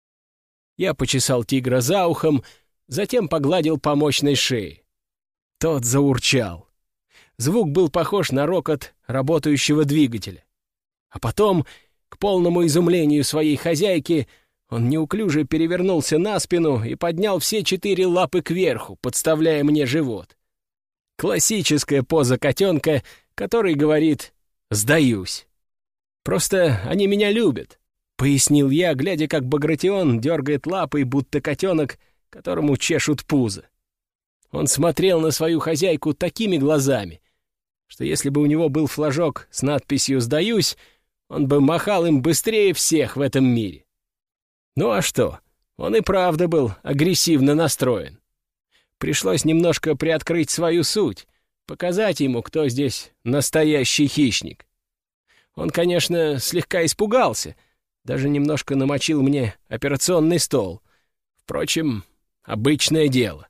Я почесал тигра за ухом, затем погладил по мощной шее. Тот заурчал. Звук был похож на рокот работающего двигателя. А потом, к полному изумлению своей хозяйки, он неуклюже перевернулся на спину и поднял все четыре лапы кверху, подставляя мне живот. Классическая поза котенка, который говорит «сдаюсь». «Просто они меня любят», — пояснил я, глядя, как Багратион дергает лапой, будто котенок, которому чешут пузо. Он смотрел на свою хозяйку такими глазами, что если бы у него был флажок с надписью «Сдаюсь», он бы махал им быстрее всех в этом мире. Ну а что? Он и правда был агрессивно настроен. Пришлось немножко приоткрыть свою суть, показать ему, кто здесь настоящий хищник. Он, конечно, слегка испугался, даже немножко намочил мне операционный стол. Впрочем, обычное дело.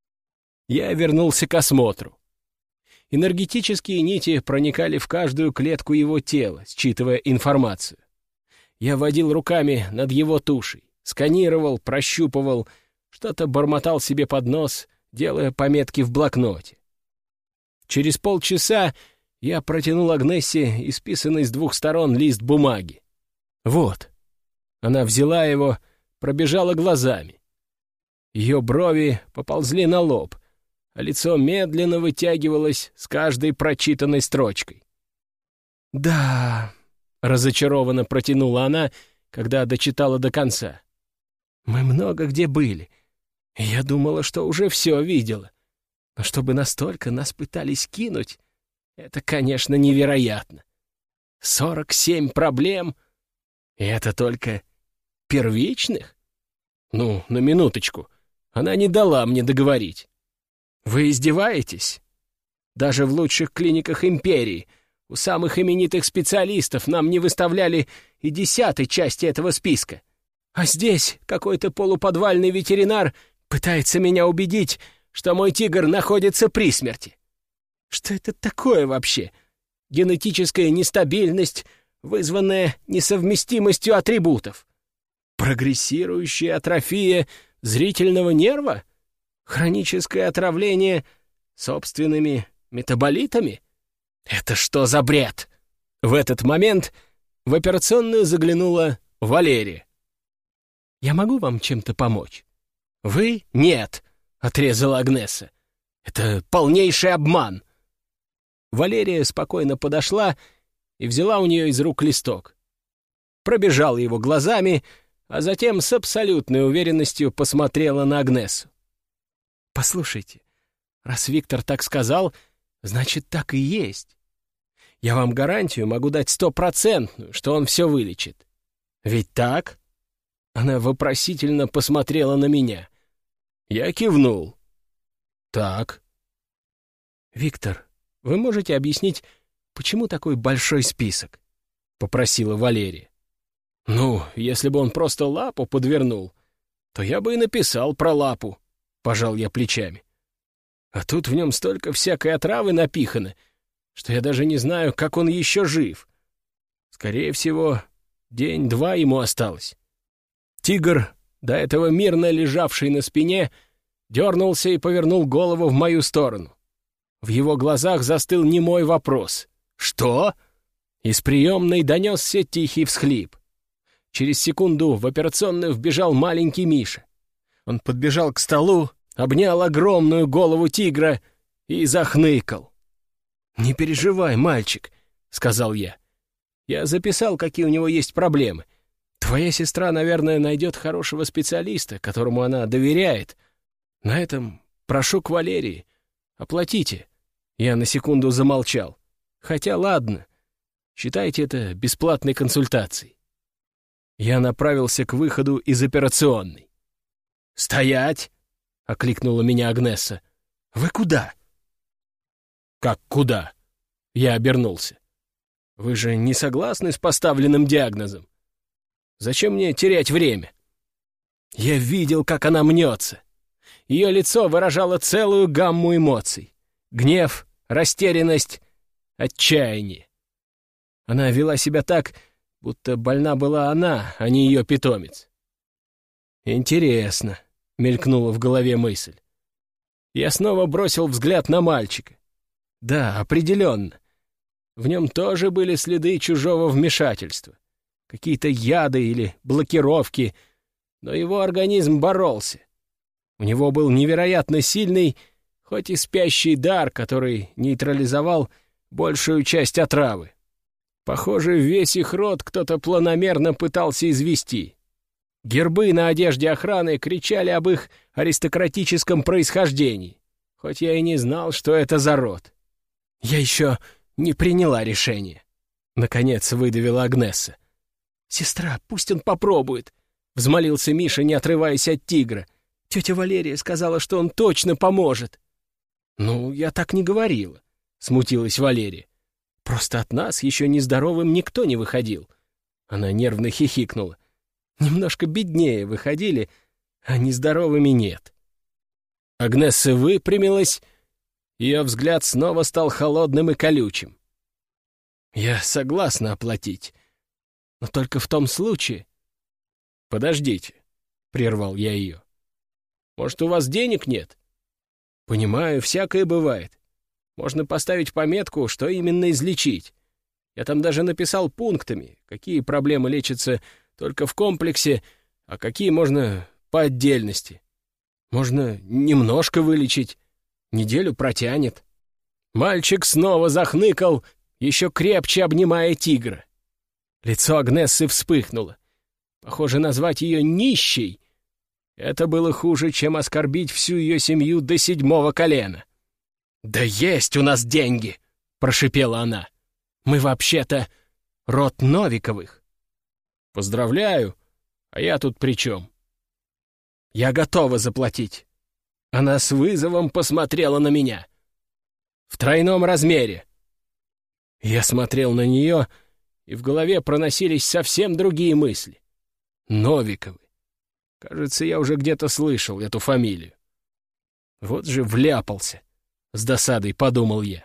Я вернулся к осмотру. Энергетические нити проникали в каждую клетку его тела, считывая информацию. Я водил руками над его тушей, сканировал, прощупывал, что-то бормотал себе под нос, делая пометки в блокноте. Через полчаса я протянул Агнессе исписанный с двух сторон лист бумаги. «Вот». Она взяла его, пробежала глазами. Ее брови поползли на лоб, а лицо медленно вытягивалось с каждой прочитанной строчкой. «Да...» — разочарованно протянула она, когда дочитала до конца. «Мы много где были, и я думала, что уже все видела. Но чтобы настолько нас пытались кинуть, это, конечно, невероятно. Сорок семь проблем, и это только первичных? Ну, на минуточку, она не дала мне договорить. Вы издеваетесь? Даже в лучших клиниках империи у самых именитых специалистов нам не выставляли и десятой части этого списка. А здесь какой-то полуподвальный ветеринар пытается меня убедить, что мой тигр находится при смерти. Что это такое вообще? Генетическая нестабильность, вызванная несовместимостью атрибутов? Прогрессирующая атрофия зрительного нерва? Хроническое отравление собственными метаболитами? Это что за бред? В этот момент в операционную заглянула Валерия. «Я могу вам чем-то помочь?» «Вы? Нет», — отрезала Агнесса. «Это полнейший обман». Валерия спокойно подошла и взяла у нее из рук листок. Пробежала его глазами, а затем с абсолютной уверенностью посмотрела на Агнессу. «Послушайте, раз Виктор так сказал, значит, так и есть. Я вам гарантию могу дать стопроцентную, что он все вылечит. Ведь так?» Она вопросительно посмотрела на меня. Я кивнул. «Так». «Виктор, вы можете объяснить, почему такой большой список?» — попросила Валерия. «Ну, если бы он просто лапу подвернул, то я бы и написал про лапу», — пожал я плечами. «А тут в нем столько всякой отравы напихано, что я даже не знаю, как он еще жив. Скорее всего, день-два ему осталось». Тигр, до этого мирно лежавший на спине, дернулся и повернул голову в мою сторону. В его глазах застыл немой вопрос. «Что?» Из приемной донесся тихий всхлип. Через секунду в операционную вбежал маленький Миша. Он подбежал к столу, обнял огромную голову тигра и захныкал. «Не переживай, мальчик», — сказал я. «Я записал, какие у него есть проблемы. Твоя сестра, наверное, найдет хорошего специалиста, которому она доверяет. На этом прошу к Валерии. Оплатите». Я на секунду замолчал. «Хотя ладно, считайте это бесплатной консультацией». Я направился к выходу из операционной. «Стоять!» — окликнула меня Агнесса. «Вы куда?» «Как куда?» — я обернулся. «Вы же не согласны с поставленным диагнозом? Зачем мне терять время?» Я видел, как она мнется. Ее лицо выражало целую гамму эмоций. Гнев, растерянность, отчаяние. Она вела себя так, будто больна была она, а не ее питомец. «Интересно», — мелькнула в голове мысль. Я снова бросил взгляд на мальчика. Да, определенно. В нем тоже были следы чужого вмешательства. Какие-то яды или блокировки, но его организм боролся. У него был невероятно сильный, хоть и спящий дар, который нейтрализовал большую часть отравы. Похоже, весь их род кто-то планомерно пытался извести. Гербы на одежде охраны кричали об их аристократическом происхождении, хоть я и не знал, что это за род. «Я еще не приняла решение», — наконец выдавила Агнесса. «Сестра, пусть он попробует», — взмолился Миша, не отрываясь от тигра. «Тетя Валерия сказала, что он точно поможет». «Ну, я так не говорила», — смутилась Валерия. «Просто от нас еще нездоровым никто не выходил». Она нервно хихикнула. «Немножко беднее выходили, а нездоровыми нет». Агнесса выпрямилась, ее взгляд снова стал холодным и колючим. «Я согласна оплатить, но только в том случае...» «Подождите», — прервал я ее. «Может, у вас денег нет?» «Понимаю, всякое бывает. Можно поставить пометку, что именно излечить. Я там даже написал пунктами, какие проблемы лечатся только в комплексе, а какие можно по отдельности. Можно немножко вылечить, неделю протянет». Мальчик снова захныкал, еще крепче обнимая тигра. Лицо Агнессы вспыхнуло. Похоже, назвать ее нищей — это было хуже, чем оскорбить всю ее семью до седьмого колена. «Да есть у нас деньги!» — прошипела она. «Мы вообще-то род Новиковых». «Поздравляю, а я тут при чем?» «Я готова заплатить». Она с вызовом посмотрела на меня. «В тройном размере». Я смотрел на нее, и в голове проносились совсем другие мысли. Новиковы. Кажется, я уже где-то слышал эту фамилию. Вот же вляпался, с досадой подумал я.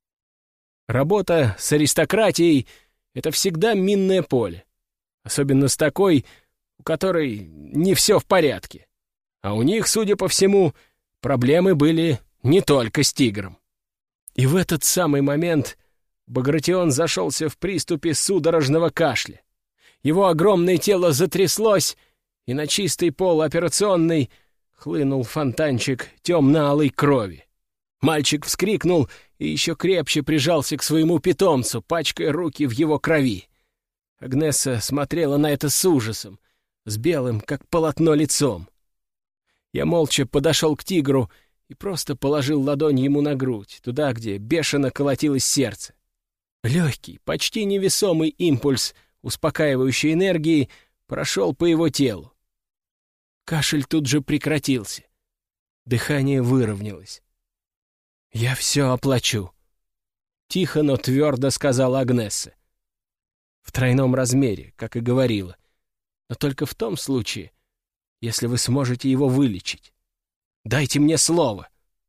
Работа с аристократией — это всегда минное поле. Особенно с такой, у которой не все в порядке. А у них, судя по всему, проблемы были не только с тигром. И в этот самый момент Багратион зашелся в приступе судорожного кашля. Его огромное тело затряслось, и на чистый пол операционной хлынул фонтанчик темно-алой крови. Мальчик вскрикнул и еще крепче прижался к своему питомцу, пачкая руки в его крови. Агнесса смотрела на это с ужасом, с белым, как полотно, лицом. Я молча подошел к тигру и просто положил ладонь ему на грудь, туда, где бешено колотилось сердце. Легкий, почти невесомый импульс успокаивающей энергии прошел по его телу. Кашель тут же прекратился. Дыхание выровнялось. «Я все оплачу», — тихо, но твердо сказала Агнесса. «В тройном размере, как и говорила, но только в том случае, если вы сможете его вылечить. Дайте мне слово».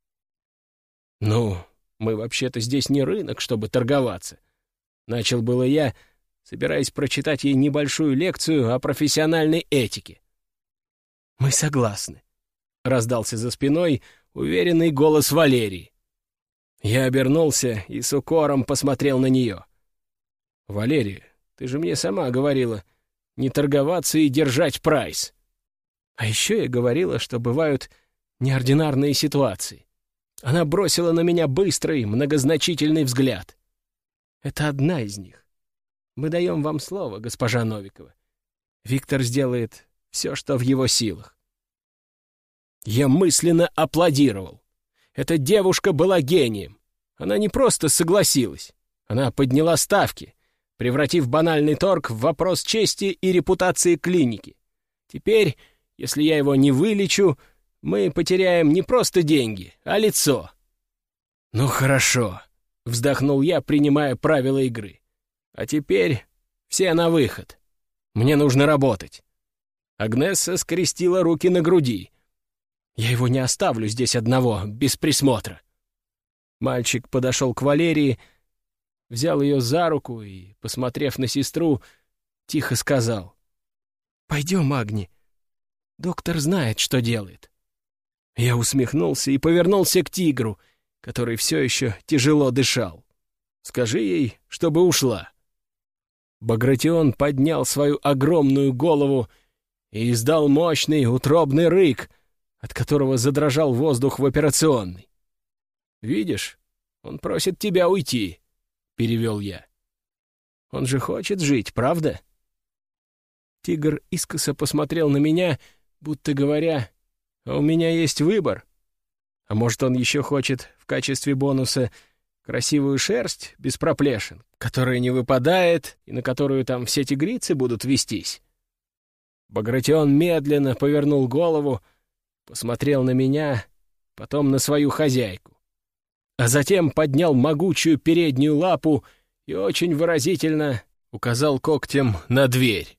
«Ну, мы вообще-то здесь не рынок, чтобы торговаться», — начал было я, собираясь прочитать ей небольшую лекцию о профессиональной этике. «Мы согласны», — раздался за спиной уверенный голос Валерии. Я обернулся и с укором посмотрел на нее. «Валерия, ты же мне сама говорила не торговаться и держать прайс. А еще я говорила, что бывают неординарные ситуации». Она бросила на меня быстрый, многозначительный взгляд. «Это одна из них. Мы даем вам слово, госпожа Новикова. Виктор сделает все, что в его силах». Я мысленно аплодировал. Эта девушка была гением. Она не просто согласилась. Она подняла ставки, превратив банальный торг в вопрос чести и репутации клиники. Теперь, если я его не вылечу, мы потеряем не просто деньги, а лицо. «Ну хорошо», — вздохнул я, принимая правила игры. «А теперь все на выход. Мне нужно работать». Агнесса скрестила руки на груди. «Я его не оставлю здесь одного, без присмотра». Мальчик подошел к Валерии, взял ее за руку и, посмотрев на сестру, тихо сказал: «Пойдем, Агни. Доктор знает, что делает». Я усмехнулся и повернулся к тигру, который все еще тяжело дышал. «Скажи ей, чтобы ушла». Багратион поднял свою огромную голову и издал мощный утробный рык, от которого задрожал воздух в операционной. «Видишь, он просит тебя уйти», — перевел я. «Он же хочет жить, правда?» Тигр искоса посмотрел на меня, будто говоря: «А у меня есть выбор. А может, он еще хочет в качестве бонуса красивую шерсть без проплешин, которая не выпадает и на которую там все тигрицы будут вестись?» Багратион медленно повернул голову, посмотрел на меня, потом на свою хозяйку, а затем поднял могучую переднюю лапу и очень выразительно указал когтем на дверь.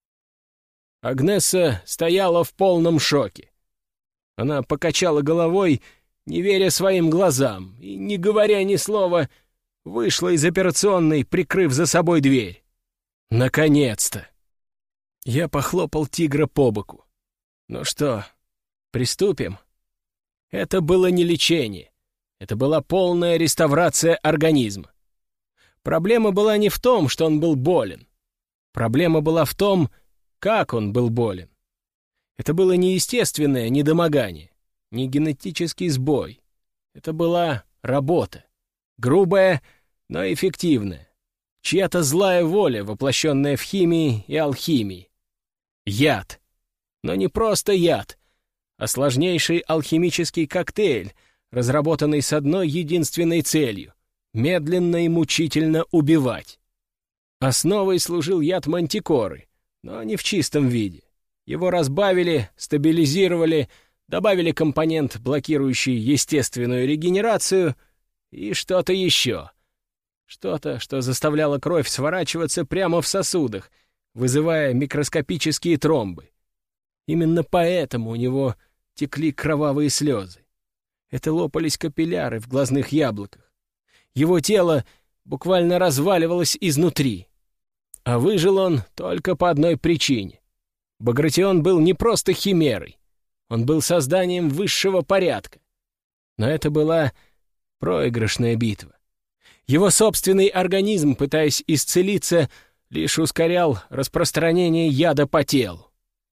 Агнесса стояла в полном шоке. Она покачала головой, не веря своим глазам, и, не говоря ни слова, вышла из операционной, прикрыв за собой дверь. Наконец-то! Я похлопал тигра по боку. «Ну что, приступим?» Это было не лечение. Это была полная реставрация организма. Проблема была не в том, что он был болен. Проблема была в том, как он был болен. Это было не естественное недомогание, не генетический сбой. Это была работа. Грубая, но эффективная. Чья-то злая воля, воплощенная в химии и алхимии. Яд. Но не просто яд, а сложнейший алхимический коктейль, разработанный с одной единственной целью — медленно и мучительно убивать. Основой служил яд мантикоры, но не в чистом виде. Его разбавили, стабилизировали, добавили компонент, блокирующий естественную регенерацию, и что-то еще. Что-то, что заставляло кровь сворачиваться прямо в сосудах, вызывая микроскопические тромбы. Именно поэтому у него текли кровавые слезы. Это лопались капилляры в глазных яблоках. Его тело буквально разваливалось изнутри. А выжил он только по одной причине. Багратион был не просто химерой. Он был созданием высшего порядка. Но это была проигрышная битва. Его собственный организм, пытаясь исцелиться, лишь ускорял распространение яда по телу.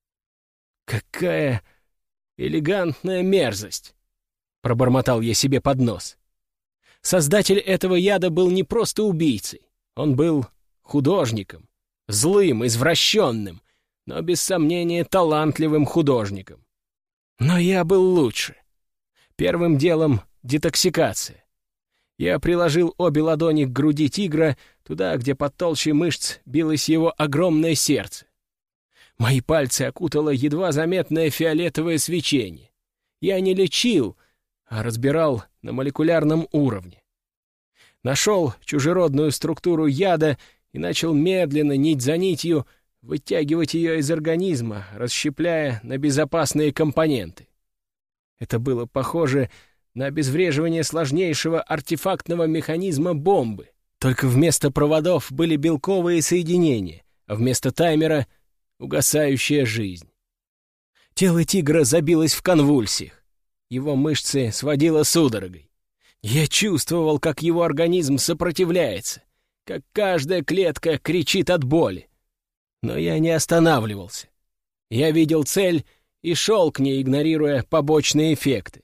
«Какая элегантная мерзость!» — пробормотал я себе под нос. Создатель этого яда был не просто убийцей. Он был художником, злым, извращенным, но, без сомнения, талантливым художником. Но я был лучше. Первым делом — детоксикация. Я приложил обе ладони к груди тигра, туда, где под толщей мышц билось его огромное сердце. Мои пальцы окутало едва заметное фиолетовое свечение. Я не лечил, а разбирал на молекулярном уровне. Нашел чужеродную структуру яда и начал медленно, нить за нитью, вытягивать ее из организма, расщепляя на безопасные компоненты. Это было похоже на обезвреживание сложнейшего артефактного механизма бомбы. Только вместо проводов были белковые соединения, а вместо таймера — угасающая жизнь. Тело тигра забилось в конвульсиях. Его мышцы сводило судорогой. Я чувствовал, как его организм сопротивляется, как каждая клетка кричит от боли. Но я не останавливался. Я видел цель и шел к ней, игнорируя побочные эффекты.